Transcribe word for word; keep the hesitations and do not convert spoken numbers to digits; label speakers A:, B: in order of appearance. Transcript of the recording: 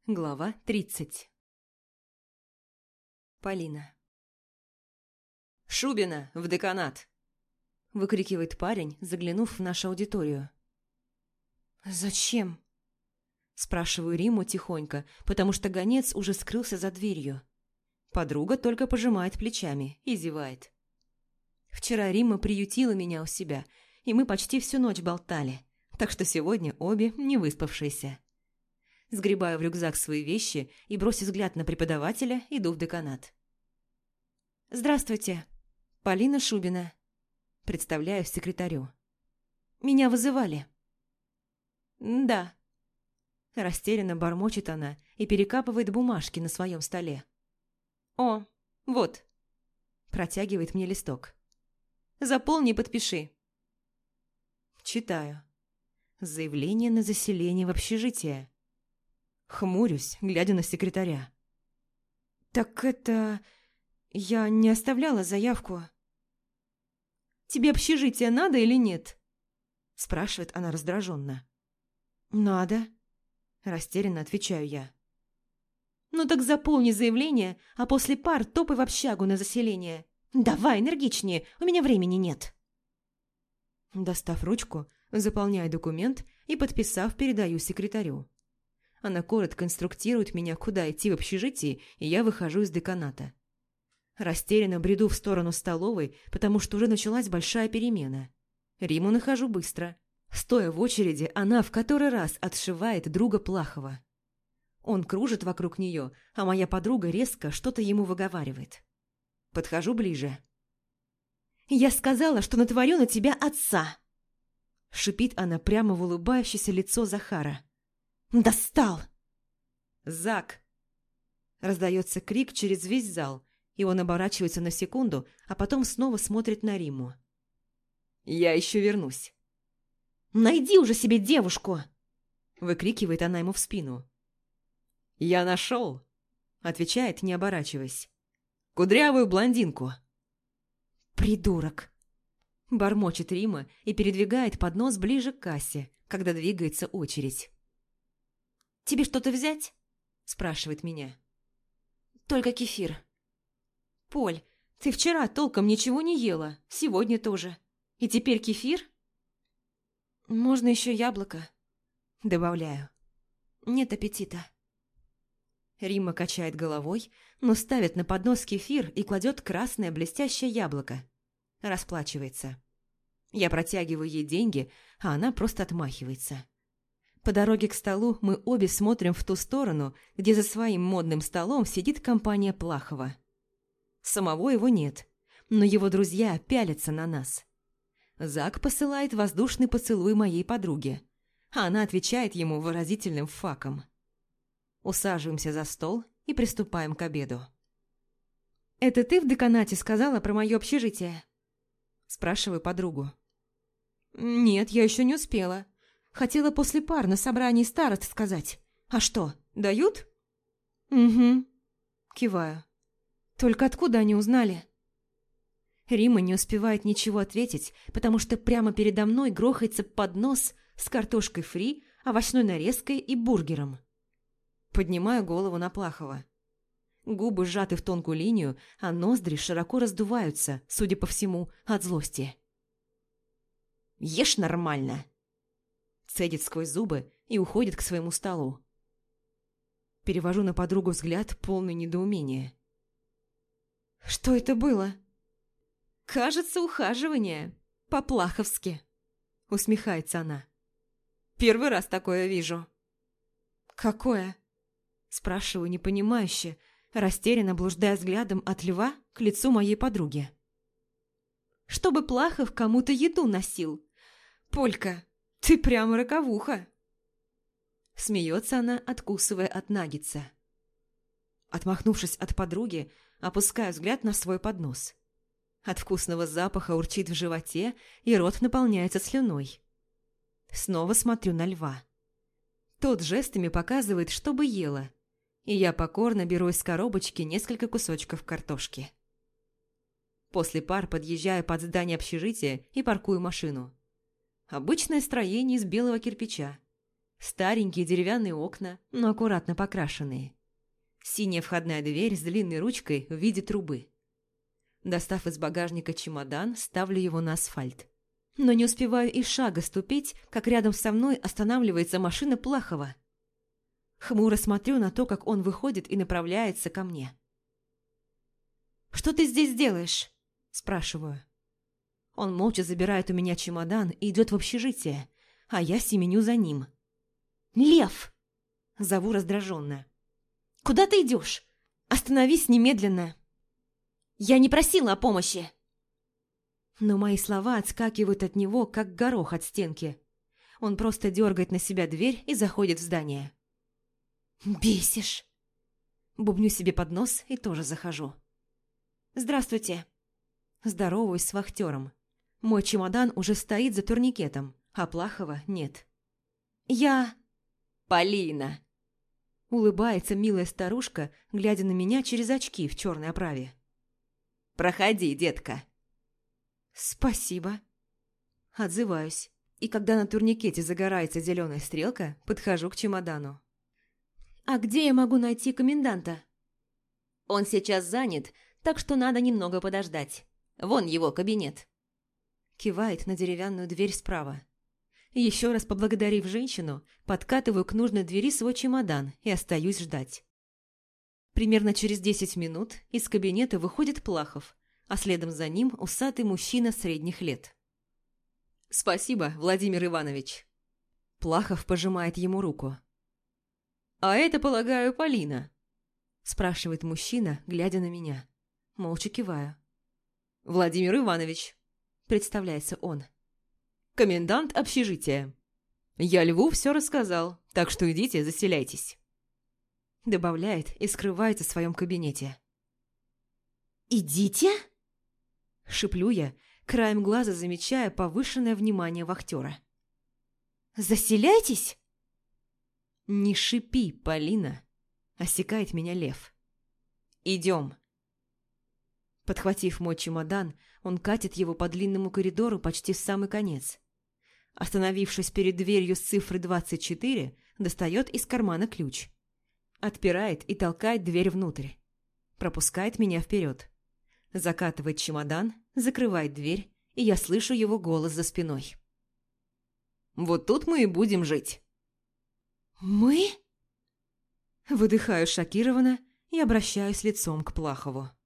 A: Глава тридцать. Полина.
B: «Шубина, в деканат!»
A: – выкрикивает парень, заглянув в нашу аудиторию. «Зачем?» – спрашиваю Риму тихонько, потому что гонец уже скрылся за дверью. Подруга только пожимает плечами и зевает. Вчера Рима приютила меня у себя, и мы почти всю ночь болтали, так что сегодня обе не выспавшиеся. Сгребаю в рюкзак свои вещи и, бросив взгляд на преподавателя, иду в деканат. «Здравствуйте, Полина Шубина», – представляюсь секретарю. «Меня вызывали». «Да». Растерянно бормочет она и перекапывает бумажки на своем столе. «О, вот», – протягивает мне листок. «Заполни и подпиши». Читаю. Заявление на заселение в общежитие. Хмурюсь, глядя на секретаря. «Так это... я не оставляла заявку». «Тебе общежитие надо или нет?» Спрашивает она раздраженно. «Надо», – растерянно отвечаю я. «Ну так заполни заявление, а после пар топай в общагу на заселение. Давай, энергичнее, у меня времени нет». Достав ручку, заполняю документ и, подписав, передаю секретарю. Она коротко инструктирует меня, куда идти в общежитии, и я выхожу из деканата. Растерянно бреду в сторону столовой, потому что уже началась большая перемена. Риму нахожу быстро. Стоя в очереди, она в который раз отшивает друга Плахова. Он кружит вокруг нее, а моя подруга резко что-то ему выговаривает. Подхожу ближе. «Я сказала, что натворю на тебя отца!» Шипит она прямо в улыбающееся лицо Захара. «Достал!» «Зак!» Раздается крик через весь зал, и он оборачивается на секунду, а потом снова смотрит на Риму. «Я еще вернусь». «Найди уже себе девушку!» Выкрикивает она ему в спину. «Я нашел!» Отвечает, не оборачиваясь. «Кудрявую блондинку!» «Придурок!» Бормочет Рима и передвигает поднос ближе к кассе, когда двигается очередь. «Тебе что-то взять?» – спрашивает меня. «Только кефир». «Поль, ты вчера толком ничего не ела, сегодня тоже. И теперь кефир?» «Можно еще яблоко», – добавляю. «Нет аппетита». Рима качает головой, но ставит на поднос кефир и кладет красное блестящее яблоко. Расплачивается. Я протягиваю ей деньги, а она просто отмахивается. По дороге к столу мы обе смотрим в ту сторону, где за своим модным столом сидит компания Плахова. Самого его нет, но его друзья пялятся на нас. Зак посылает воздушный поцелуй моей подруге, а она отвечает ему выразительным факом. Усаживаемся за стол и приступаем к обеду. «Это ты в деканате сказала про мое общежитие?» Спрашиваю подругу. «Нет, я еще не успела. Хотела после пар на собрании старост сказать. А что, дают?» «Угу», киваю. «Только откуда они узнали?» Рима не успевает ничего ответить, потому что прямо передо мной грохается поднос с картошкой фри, овощной нарезкой и бургером. Поднимаю голову на Плахова. Губы сжаты в тонкую линию, а ноздри широко раздуваются, судя по всему, от злости. «Ешь нормально!» Цедит сквозь зубы и уходит к своему столу. Перевожу на подругу взгляд, полный недоумения. «Что это было?» «Кажется, ухаживание. По-плаховски», — усмехается она. «Первый раз такое вижу». «Какое?» — спрашиваю непонимающе, растерянно блуждая взглядом от льва к лицу моей подруги. «Чтобы Плахов кому-то еду носил. Полька, ты прямо роковуха!» Смеется она, откусывая от наггетса. Отмахнувшись от подруги, опускаю взгляд на свой поднос. От вкусного запаха урчит в животе, и рот наполняется слюной. Снова смотрю на льва. Тот жестами показывает, чтобы ела, и я покорно беру из коробочки несколько кусочков картошки. После пар подъезжаю под здание общежития и паркую машину. Обычное строение из белого кирпича. Старенькие деревянные окна, но аккуратно покрашенные. Синяя входная дверь с длинной ручкой в виде трубы. Достав из багажника чемодан, ставлю его на асфальт. Но не успеваю и шага ступить, как рядом со мной останавливается машина Плахова. Хмуро смотрю на то, как он выходит и направляется ко мне. «Что ты здесь делаешь?» – спрашиваю. Он молча забирает у меня чемодан и идет в общежитие, а я семеню за ним. «Лев!» – зову раздраженно. «Куда ты идешь? Остановись немедленно!» «Я не просила о помощи!» Но мои слова отскакивают от него, как горох от стенки. Он просто дергает на себя дверь и заходит в здание. «Бесишь!» Бубню себе под нос и тоже захожу. «Здравствуйте!» Здороваюсь с вахтером. Мой чемодан уже стоит за турникетом, а Плахова нет. «Я...» «Полина!» Улыбается милая старушка, глядя на меня через очки в черной оправе. «Проходи, детка!» «Спасибо!» Отзываюсь, и когда на турникете загорается зеленая стрелка, подхожу к чемодану. «А где я могу найти коменданта?» «Он сейчас занят, так что надо немного подождать. Вон его кабинет!» Кивает на деревянную дверь справа. Еще раз поблагодарив женщину, подкатываю к нужной двери свой чемодан и остаюсь ждать. Примерно через десять минут из кабинета выходит Плахов, а следом за ним усатый мужчина средних лет. «Спасибо, Владимир Иванович!» Плахов пожимает ему руку. «А это, полагаю, Полина?» Спрашивает мужчина, глядя на меня. Молча киваю. «Владимир Иванович», представляется он. «Комендант общежития. Я Льву все рассказал, так что идите, заселяйтесь». Добавляет и скрывается в своем кабинете. «Идите?» Шиплю я, краем глаза замечая повышенное внимание вахтера. «Заселяйтесь?» «Не шипи, Полина!» Осекает меня Лев. «Идем!» Подхватив мой чемодан, он катит его по длинному коридору почти в самый конец. Остановившись перед дверью с цифрой двадцать четыре, достает из кармана ключ. Отпирает и толкает дверь внутрь. Пропускает меня вперед. Закатывает чемодан, закрывает дверь, и я слышу его голос за спиной. «Вот тут мы и будем жить». «Мы?» Выдыхаю шокированно и обращаюсь лицом к Плахову.